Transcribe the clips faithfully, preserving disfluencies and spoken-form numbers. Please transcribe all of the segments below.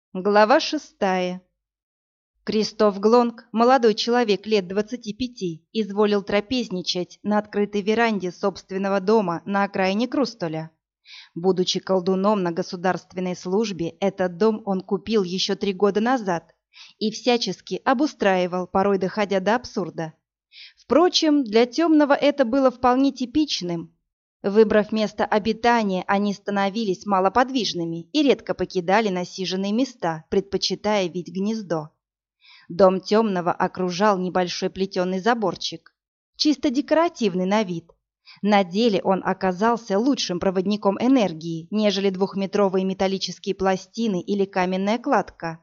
Глава шестая. Кристоф Глонг, молодой человек лет двадцати пяти, изволил трапезничать на открытой веранде собственного дома на окраине Крустоля. Будучи колдуном на государственной службе, этот дом он купил еще три года назад и всячески обустраивал, порой доходя до абсурда. Впрочем, для темного это было вполне типичным. Выбрав место обитания, они становились малоподвижными и редко покидали насиженные места, предпочитая видеть гнездо. Дом темного окружал небольшой плетеный заборчик, чисто декоративный на вид. На деле он оказался лучшим проводником энергии, нежели двухметровые металлические пластины или каменная кладка.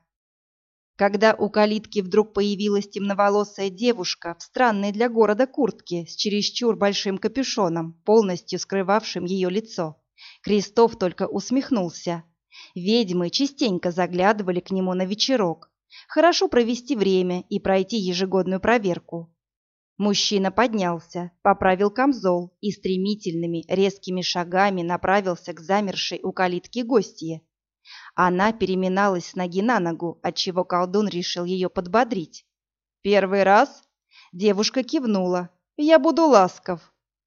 Когда у калитки вдруг появилась темноволосая девушка в странной для города куртке с чересчур большим капюшоном, полностью скрывавшим ее лицо, Кристоф только усмехнулся. Ведьмы частенько заглядывали к нему на вечерок. Хорошо провести время и пройти ежегодную проверку. Мужчина поднялся, поправил камзол и стремительными резкими шагами направился к замершей у калитки гостье. Она переминалась с ноги на ногу, отчего колдун решил ее подбодрить. «Первый раз?» Девушка кивнула. «Я буду ласков».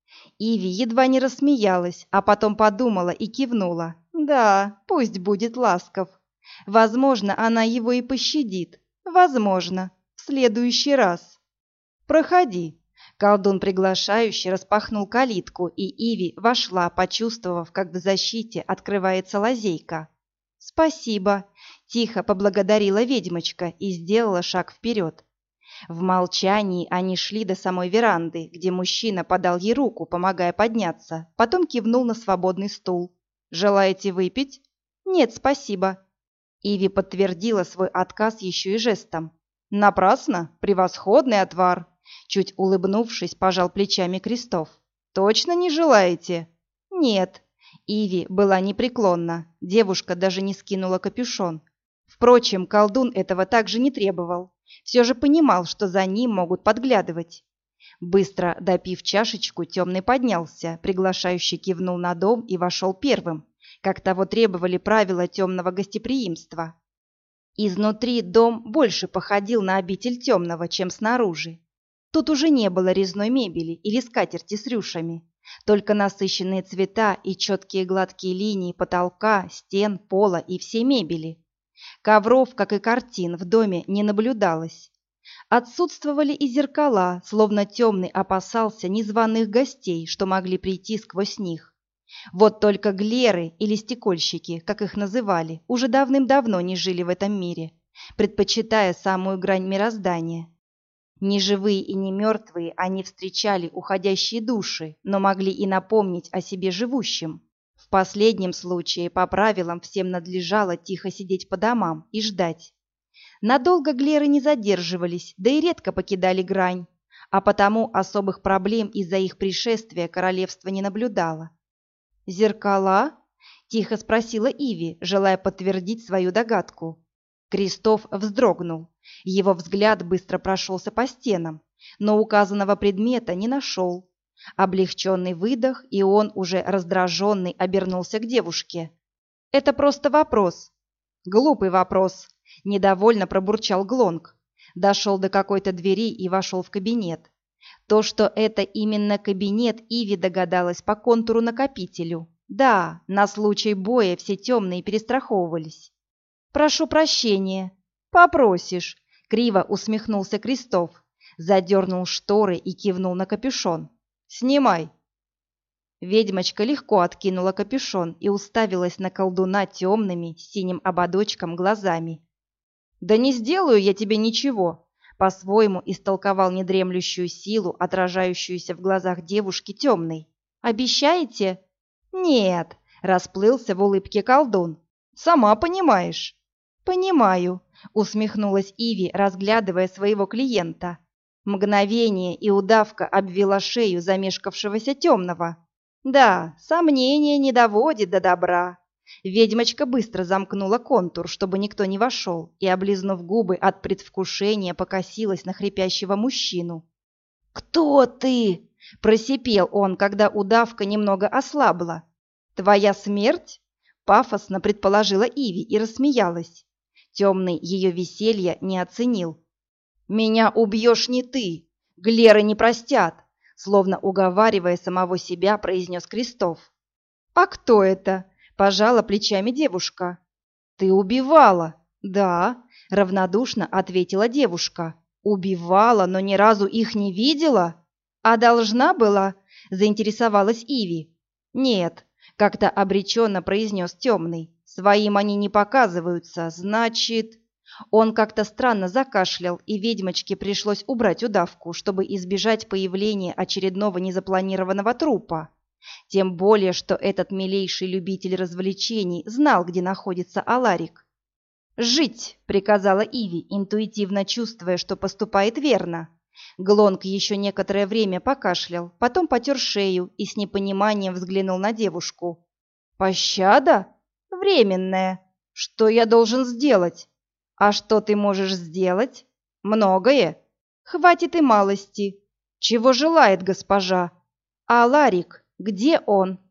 Иви едва не рассмеялась, а потом подумала и кивнула. «Да, пусть будет ласков. Возможно, она его и пощадит. Возможно, в следующий раз. Проходи». Колдун приглашающе распахнул калитку, и Иви вошла, почувствовав, как в защите открывается лазейка. «Спасибо», — тихо поблагодарила ведьмочка и сделала шаг вперед. В молчании они шли до самой веранды, где мужчина подал ей руку, помогая подняться, потом кивнул на свободный стул. «Желаете выпить?» «Нет, спасибо». Иви подтвердила свой отказ еще и жестом. «Напрасно, превосходный отвар», — чуть улыбнувшись, пожал плечами Кристоф. «Точно не желаете?» «Нет». Иви была непреклонна, девушка даже не скинула капюшон. Впрочем, колдун этого также не требовал, все же понимал, что за ним могут подглядывать. Быстро допив чашечку, темный поднялся, приглашающий кивнул на дом и вошел первым, как того требовали правила темного гостеприимства. Изнутри дом больше походил на обитель темного, чем снаружи. Тут уже не было резной мебели или скатерти с рюшами. Только насыщенные цвета и четкие гладкие линии потолка, стен, пола и всей мебели. Ковров, как и картин, в доме не наблюдалось. Отсутствовали и зеркала, словно темный опасался незваных гостей, что могли прийти сквозь них. Вот только глеры или стекольщики, как их называли, уже давным-давно не жили в этом мире, предпочитая самую грань мироздания. Ни живые и ни мертвые они встречали уходящие души, но могли и напомнить о себе живущим. В последнем случае, по правилам, всем надлежало тихо сидеть по домам и ждать. Надолго глеры не задерживались, да и редко покидали грань, а потому особых проблем из-за их пришествия королевство не наблюдало. «Зеркала?» – тихо спросила Иви, желая подтвердить свою догадку. Кристоф вздрогнул. Его взгляд быстро прошелся по стенам, но указанного предмета не нашел. Облегченный выдох, и он, уже раздраженный, обернулся к девушке. «Это просто вопрос». «Глупый вопрос», — недовольно пробурчал Глонг. Дошел до какой-то двери и вошел в кабинет. То, что это именно кабинет, Иви догадалась по контуру накопителю. Да, на случай боя все темные перестраховывались. «Прошу прощения». «Попросишь», — криво усмехнулся Кристоф, задернул шторы и кивнул на капюшон. «Снимай». Ведьмочка легко откинула капюшон и уставилась на колдуна темными, с синим ободочком глазами. «Да не сделаю я тебе ничего», — по-своему истолковал недремлющую силу, отражающуюся в глазах девушки темной. «Обещаете?» «Нет», — расплылся в улыбке колдун. «Сама понимаешь». «Понимаю», — усмехнулась Иви, разглядывая своего клиента. Мгновение, и удавка обвела шею замешкавшегося темного. «Да, сомнение не доводит до добра». Ведьмочка быстро замкнула контур, чтобы никто не вошел, и, облизнув губы от предвкушения, покосилась на хрипящего мужчину. «Кто ты?» — просипел он, когда удавка немного ослабла. «Твоя смерть?» — пафосно предположила Иви и рассмеялась. Темный ее веселье не оценил. «Меня убьешь не ты, Глеры не простят», словно уговаривая самого себя, произнес Крестов. «А кто это?» – пожала плечами девушка. «Ты убивала?» «Да», – равнодушно ответила девушка. «Убивала, но ни разу их не видела?» «А должна была?» – заинтересовалась Иви. «Нет», – как-то обреченно произнес Темный. «Своим они не показываются, значит...» Он как-то странно закашлял, и ведьмочке пришлось убрать удавку, чтобы избежать появления очередного незапланированного трупа. Тем более, что этот милейший любитель развлечений знал, где находится Аларик. «Жить!» — приказала Иви, интуитивно чувствуя, что поступает верно. Глонг еще некоторое время покашлял, потом потер шею и с непониманием взглянул на девушку. «Пощада? Временная. Что я должен сделать?» «А что ты можешь сделать?» «Многое. Хватит и малости. Чего желает госпожа?» «А Ларик, где он?»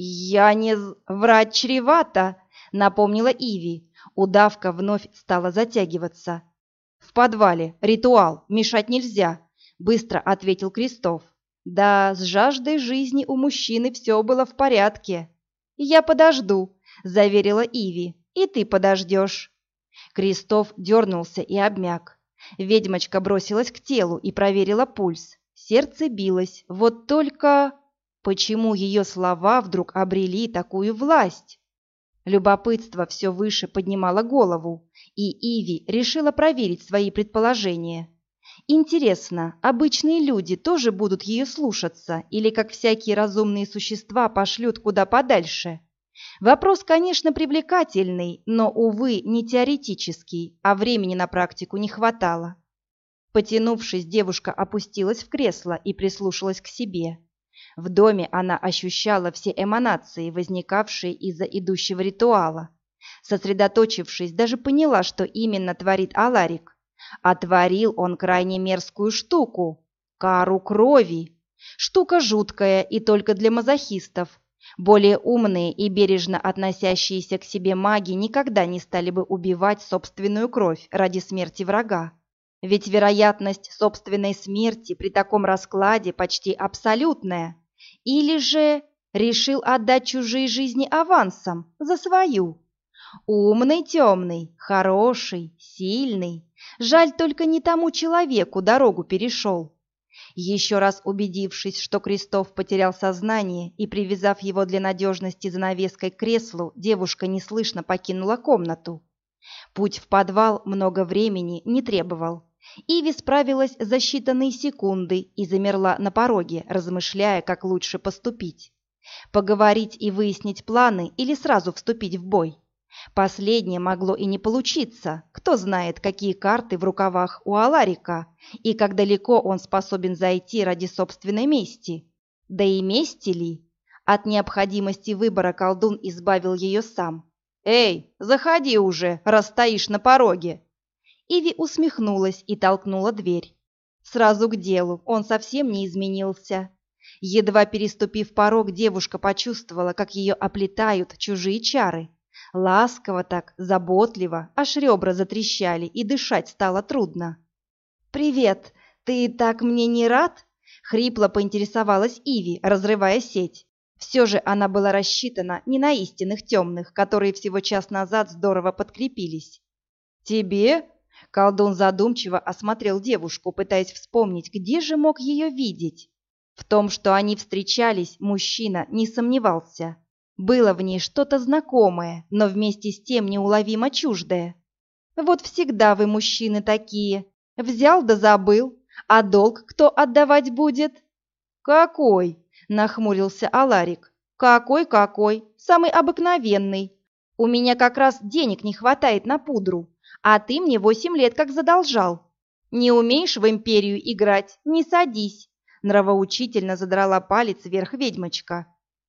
«Я не... з- врать чревато», — напомнила Иви. Удавка вновь стала затягиваться. «В подвале. Ритуал. Мешать нельзя», — быстро ответил Крестов. «Да, с жаждой жизни у мужчины все было в порядке». «Я подожду», — заверила Иви. «И ты подождешь». Крестов дернулся и обмяк. Ведьмочка бросилась к телу и проверила пульс. Сердце билось. Вот только... Почему ее слова вдруг обрели такую власть? Любопытство все выше поднимало голову, и Иви решила проверить свои предположения. Интересно, обычные люди тоже будут ее слушаться, или, как всякие разумные существа, пошлют куда подальше? Вопрос, конечно, привлекательный, но, увы, не теоретический, а времени на практику не хватало. Потянувшись, девушка опустилась в кресло и прислушалась к себе. В доме она ощущала все эманации, возникавшие из-за идущего ритуала. Сосредоточившись, даже поняла, что именно творит Аларик. А творил он крайне мерзкую штуку – кару крови. Штука жуткая и только для мазохистов. Более умные и бережно относящиеся к себе маги никогда не стали бы убивать собственную кровь ради смерти врага. Ведь вероятность собственной смерти при таком раскладе почти абсолютная. Или же решил отдать чужие жизни авансом за свою. Умный, темный, хороший, сильный. Жаль, только не тому человеку дорогу перешел. Еще раз убедившись, что Крестов потерял сознание, и привязав его для надежности занавеской к креслу, девушка неслышно покинула комнату. Путь в подвал много времени не требовал. Иви справилась за считанные секунды и замерла на пороге, размышляя, как лучше поступить. Поговорить и выяснить планы или сразу вступить в бой? Последнее могло и не получиться. Кто знает, какие карты в рукавах у Аларика и как далеко он способен зайти ради собственной мести. Да и мести ли? От необходимости выбора колдун избавил ее сам. «Эй, заходи уже, раз стоишь на пороге!» Иви усмехнулась и толкнула дверь. Сразу к делу, он совсем не изменился. Едва переступив порог, девушка почувствовала, как ее оплетают чужие чары. Ласково так, заботливо, аж ребра затрещали, и дышать стало трудно. «Привет, ты так мне не рад?» — хрипло поинтересовалась Иви, разрывая сеть. Все же она была рассчитана не на истинных темных, которые всего час назад здорово подкрепились. «Тебе?» — колдун задумчиво осмотрел девушку, пытаясь вспомнить, где же мог ее видеть. В том, что они встречались, мужчина не сомневался. Было в ней что-то знакомое, но вместе с тем неуловимо чуждое. «Вот всегда вы, мужчины, такие. Взял да забыл. А долг кто отдавать будет?» «Какой?» — нахмурился Аларик. «Какой-какой? Самый обыкновенный. У меня как раз денег не хватает на пудру, а ты мне восемь лет как задолжал. Не умеешь в империю играть? Не садись!» Нравоучительно задрала палец вверх ведьмочка.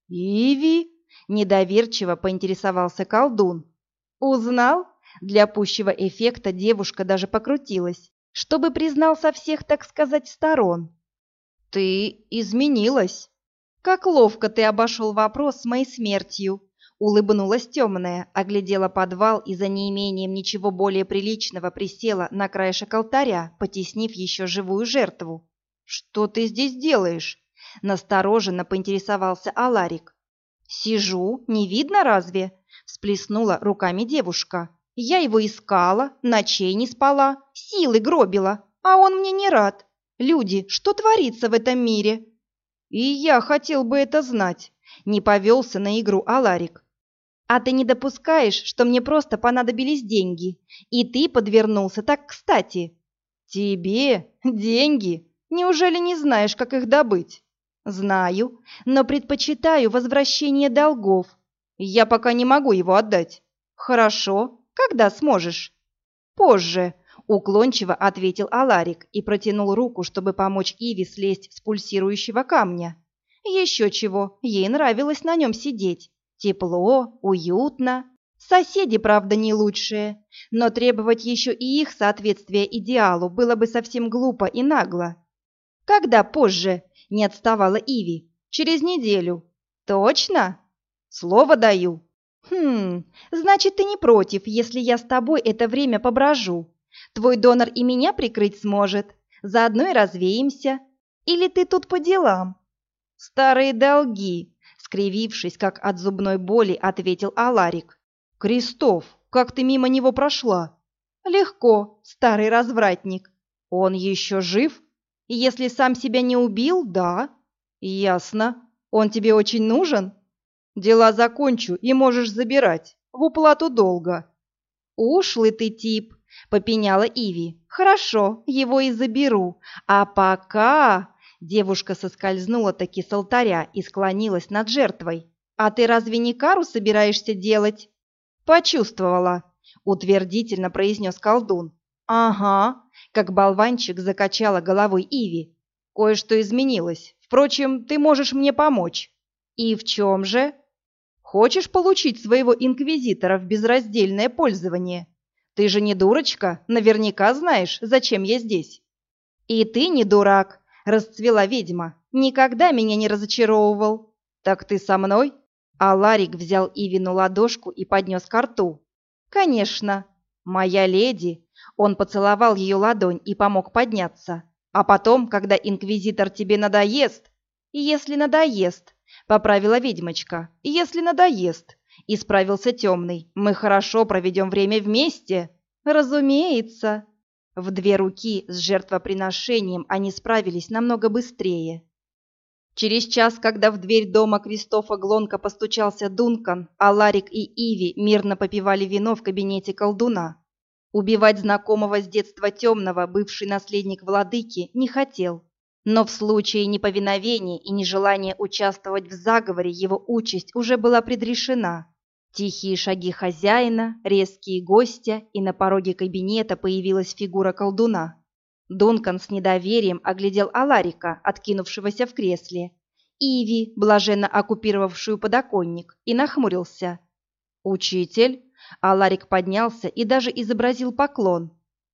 «Иви?» — недоверчиво поинтересовался колдун. «Узнал?» Для пущего эффекта девушка даже покрутилась, чтобы признал со всех, так сказать, сторон. «Ты изменилась. Как ловко ты обошел вопрос с моей смертью!» Улыбнулась темная, оглядела подвал и за неимением ничего более приличного присела на краешек алтаря, потеснив еще живую жертву. «Что ты здесь делаешь?» — настороженно поинтересовался Аларик. «Сижу, не видно разве?» — всплеснула руками девушка. «Я его искала, ночей не спала, силы гробила, а он мне не рад. Люди, что творится в этом мире?» «И я хотел бы это знать», — не повелся на игру Аларик. «А ты не допускаешь, что мне просто понадобились деньги, и ты подвернулся так кстати?» «Тебе? Деньги? Неужели не знаешь, как их добыть?» «Знаю, но предпочитаю возвращение долгов. Я пока не могу его отдать». «Хорошо. Когда сможешь?» «Позже», — уклончиво ответил Аларик и протянул руку, чтобы помочь Иве слезть с пульсирующего камня. Еще чего, ей нравилось на нем сидеть. Тепло, уютно. Соседи, правда, не лучшие, но требовать еще и их соответствия идеалу было бы совсем глупо и нагло. «Когда позже?» — не отставала Иви. «Через неделю». «Точно?» «Слово даю». «Хм, значит, ты не против, если я с тобой это время поброжу? Твой донор и меня прикрыть сможет, заодно и развеемся. Или ты тут по делам?» «Старые долги», — скривившись, как от зубной боли, ответил Аларик. «Крестов, как ты мимо него прошла?» «Легко, старый развратник». «Он еще жив? Если сам себя не убил, да». «Ясно. Он тебе очень нужен?» «Дела закончу, и можешь забирать. В уплату долга». «Ушлый ты тип», — попеняла Иви. «Хорошо, его и заберу. А пока...» Девушка соскользнула-таки с алтаря и склонилась над жертвой. «А ты разве не кару собираешься делать?» «Почувствовала», — утвердительно произнес колдун. «Ага», — как болванчик закачала головой Иви. «Кое-что изменилось. Впрочем, ты можешь мне помочь». «И в чем же?» «Хочешь получить своего инквизитора в безраздельное пользование? Ты же не дурочка, наверняка знаешь, зачем я здесь». «И ты не дурак», — расцвела ведьма. «Никогда меня не разочаровывал». «Так ты со мной?» Аларик взял Ивину ладошку и поднес ко рту. «Конечно, моя леди». Он поцеловал ее ладонь и помог подняться. «А потом, когда инквизитор тебе надоест...» «Если надоест», — поправила ведьмочка. «Если надоест», — исправился темный. «Мы хорошо проведем время вместе». «Разумеется». В две руки с жертвоприношением они справились намного быстрее. Через час, когда в дверь дома Кристофа Глонка постучался Дункан, Аларик и Иви мирно попивали вино в кабинете колдуна. Убивать знакомого с детства темного бывший наследник владыки не хотел, но в случае неповиновения и нежелания участвовать в заговоре его участь уже была предрешена. Тихие шаги хозяина, резкие гостя, и на пороге кабинета появилась фигура колдуна. Дункан с недоверием оглядел Аларика, откинувшегося в кресле, Иви, блаженно оккупировавшую подоконник, и нахмурился. «Учитель?» Аларик поднялся и даже изобразил поклон.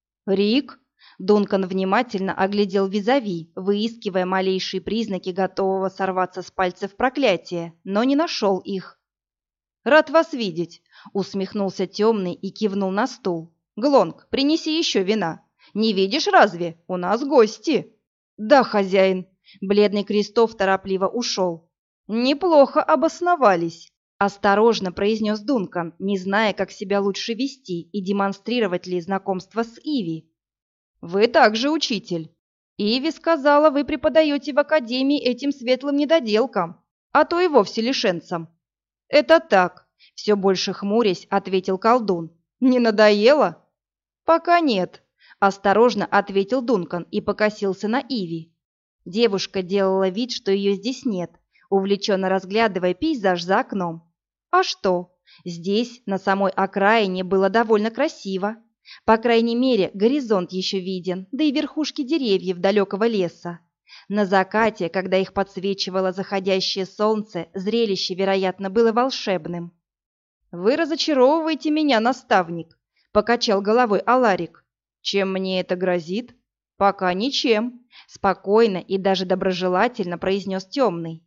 «Рик?» Дункан внимательно оглядел визави, выискивая малейшие признаки готового сорваться с пальцев проклятия, но не нашел их. «Рад вас видеть», — усмехнулся темный и кивнул на стул. «Глонг, принеси еще вина. Не видишь разве? У нас гости». «Да, хозяин». Бледный Кристоф торопливо ушел. «Неплохо обосновались», — осторожно произнес Дункан, не зная, как себя лучше вести и демонстрировать ли знакомство с Иви. «Вы также учитель. Иви сказала, вы преподаете в академии этим светлым недоделкам, а то и вовсе лишенцам». «Это так», — все больше хмурясь, ответил колдун. «Не надоело?» «Пока нет», — осторожно ответил Дункан и покосился на Иви. Девушка делала вид, что ее здесь нет, увлеченно разглядывая пейзаж за окном. А что? Здесь, на самой окраине, было довольно красиво. По крайней мере, горизонт еще виден, да и верхушки деревьев далекого леса. На закате, когда их подсвечивало заходящее солнце, зрелище, вероятно, было волшебным. «Вы разочаровываете меня, наставник», — покачал головой Аларик. «Чем мне это грозит?» «Пока ничем», — спокойно и даже доброжелательно произнес темный.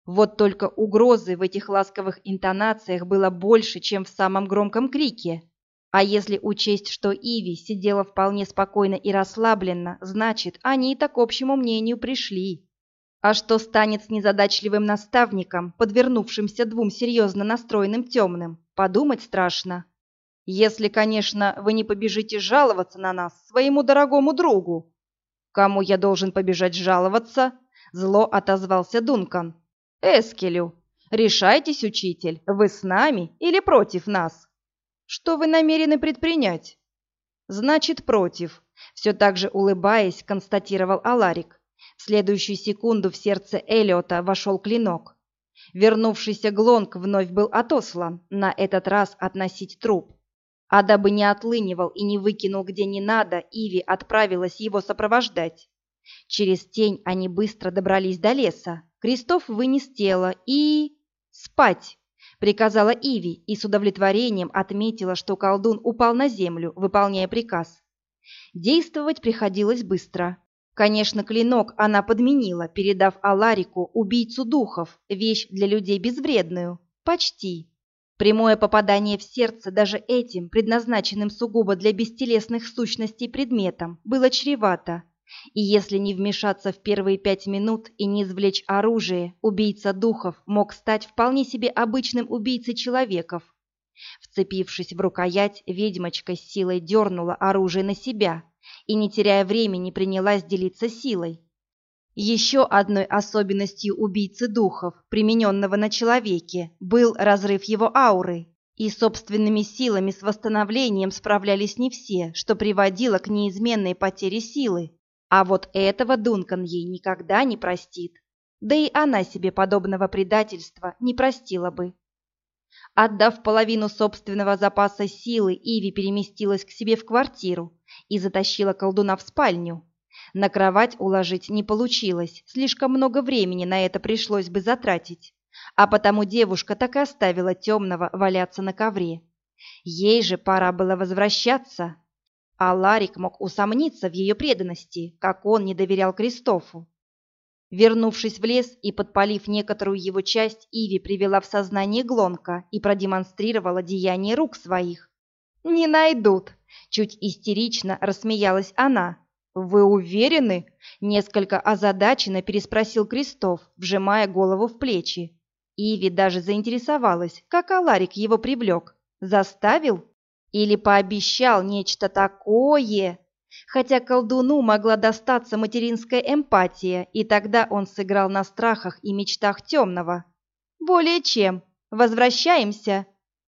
Вот только угрозы в этих ласковых интонациях было больше, чем в самом громком крике. А если учесть, что Иви сидела вполне спокойно и расслабленно, значит, они и так к общему мнению пришли. А что станет с незадачливым наставником, подвернувшимся двум серьезно настроенным темным, подумать страшно. Если, конечно, вы не побежите жаловаться на нас своему дорогому другу. Кому я должен побежать жаловаться? Зло отозвался Дункан. Эскелю. Решайтесь, учитель, вы с нами или против нас? Что вы намерены предпринять? Значит, против. Все так же улыбаясь, констатировал Аларик. В следующую секунду в сердце Элиота вошел клинок. Вернувшийся Глонг вновь был отослан, на этот раз относить труп. А дабы не отлынивал и не выкинул где не надо, Иви отправилась его сопровождать. Через тень они быстро добрались до леса. Кристоф вынес тело и... «Спать!» — приказала Иви и с удовлетворением отметила, что колдун упал на землю, выполняя приказ. Действовать приходилось быстро. Конечно, клинок она подменила, передав Аларику убийцу духов, вещь для людей безвредную. Почти. Прямое попадание в сердце даже этим, предназначенным сугубо для бестелесных сущностей предметом, было чревато. И если не вмешаться в первые пять минут и не извлечь оружие, убийца духов мог стать вполне себе обычным убийцей человеков. Вцепившись в рукоять, ведьмочка с силой дернула оружие на себя и, не теряя времени, принялась делиться силой. Еще одной особенностью убийцы духов, примененного на человеке, был разрыв его ауры, и собственными силами с восстановлением справлялись не все, что приводило к неизменной потере силы. А вот этого Дункан ей никогда не простит. Да и она себе подобного предательства не простила бы. Отдав половину собственного запаса силы, Иви переместилась к себе в квартиру и затащила колдуна в спальню. На кровать уложить не получилось, слишком много времени на это пришлось бы затратить, а потому девушка так и оставила темного валяться на ковре. Ей же пора было возвращаться. А Ларик мог усомниться в ее преданности, как он не доверял Кристофу. Вернувшись в лес и подпалив некоторую его часть, Иви привела в сознание Глонка и продемонстрировала деяние рук своих. «Не найдут!» — чуть истерично рассмеялась она. «Вы уверены?» — несколько озадаченно переспросил Кристоф, вжимая голову в плечи. Иви даже заинтересовалась, как Аларик его привлек. Заставил? Или пообещал нечто такое? Хотя колдуну могла достаться материнская эмпатия, и тогда он сыграл на страхах и мечтах темного. «Более чем. Возвращаемся!»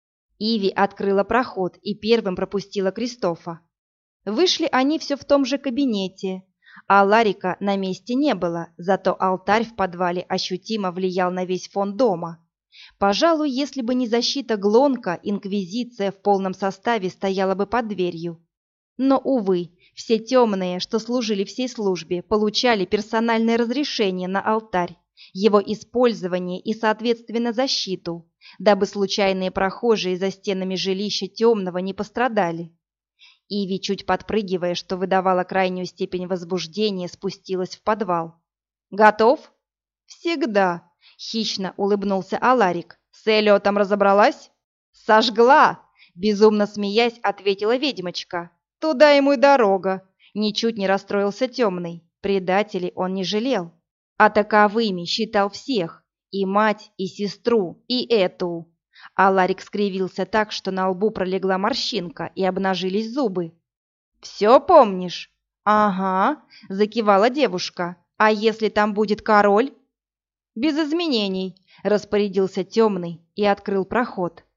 Иви открыла проход и первым пропустила Кристофа. Вышли они все в том же кабинете, а Ларика на месте не было, зато алтарь в подвале ощутимо влиял на весь фон дома. Пожалуй, если бы не защита Глонка, инквизиция в полном составе стояла бы под дверью. Но, увы, все темные, что служили всей службе, получали персональное разрешение на алтарь, его использование и, соответственно, защиту, дабы случайные прохожие за стенами жилища темного не пострадали. Иви, чуть подпрыгивая, что выдавало крайнюю степень возбуждения, спустилась в подвал. «Готов?» «Всегда», — хищно улыбнулся Аларик. «С Элиотом разобралась?» «Сожгла!» — безумно смеясь, ответила ведьмочка. «Туда ему и дорога!» — ничуть не расстроился темный. Предателей он не жалел, а таковыми считал всех — и мать, и сестру, и эту. Аларик скривился так, что на лбу пролегла морщинка и обнажились зубы. «Все помнишь?» «Ага», — закивала девушка. «А если там будет король?» «Без изменений», — распорядился темный и открыл проход.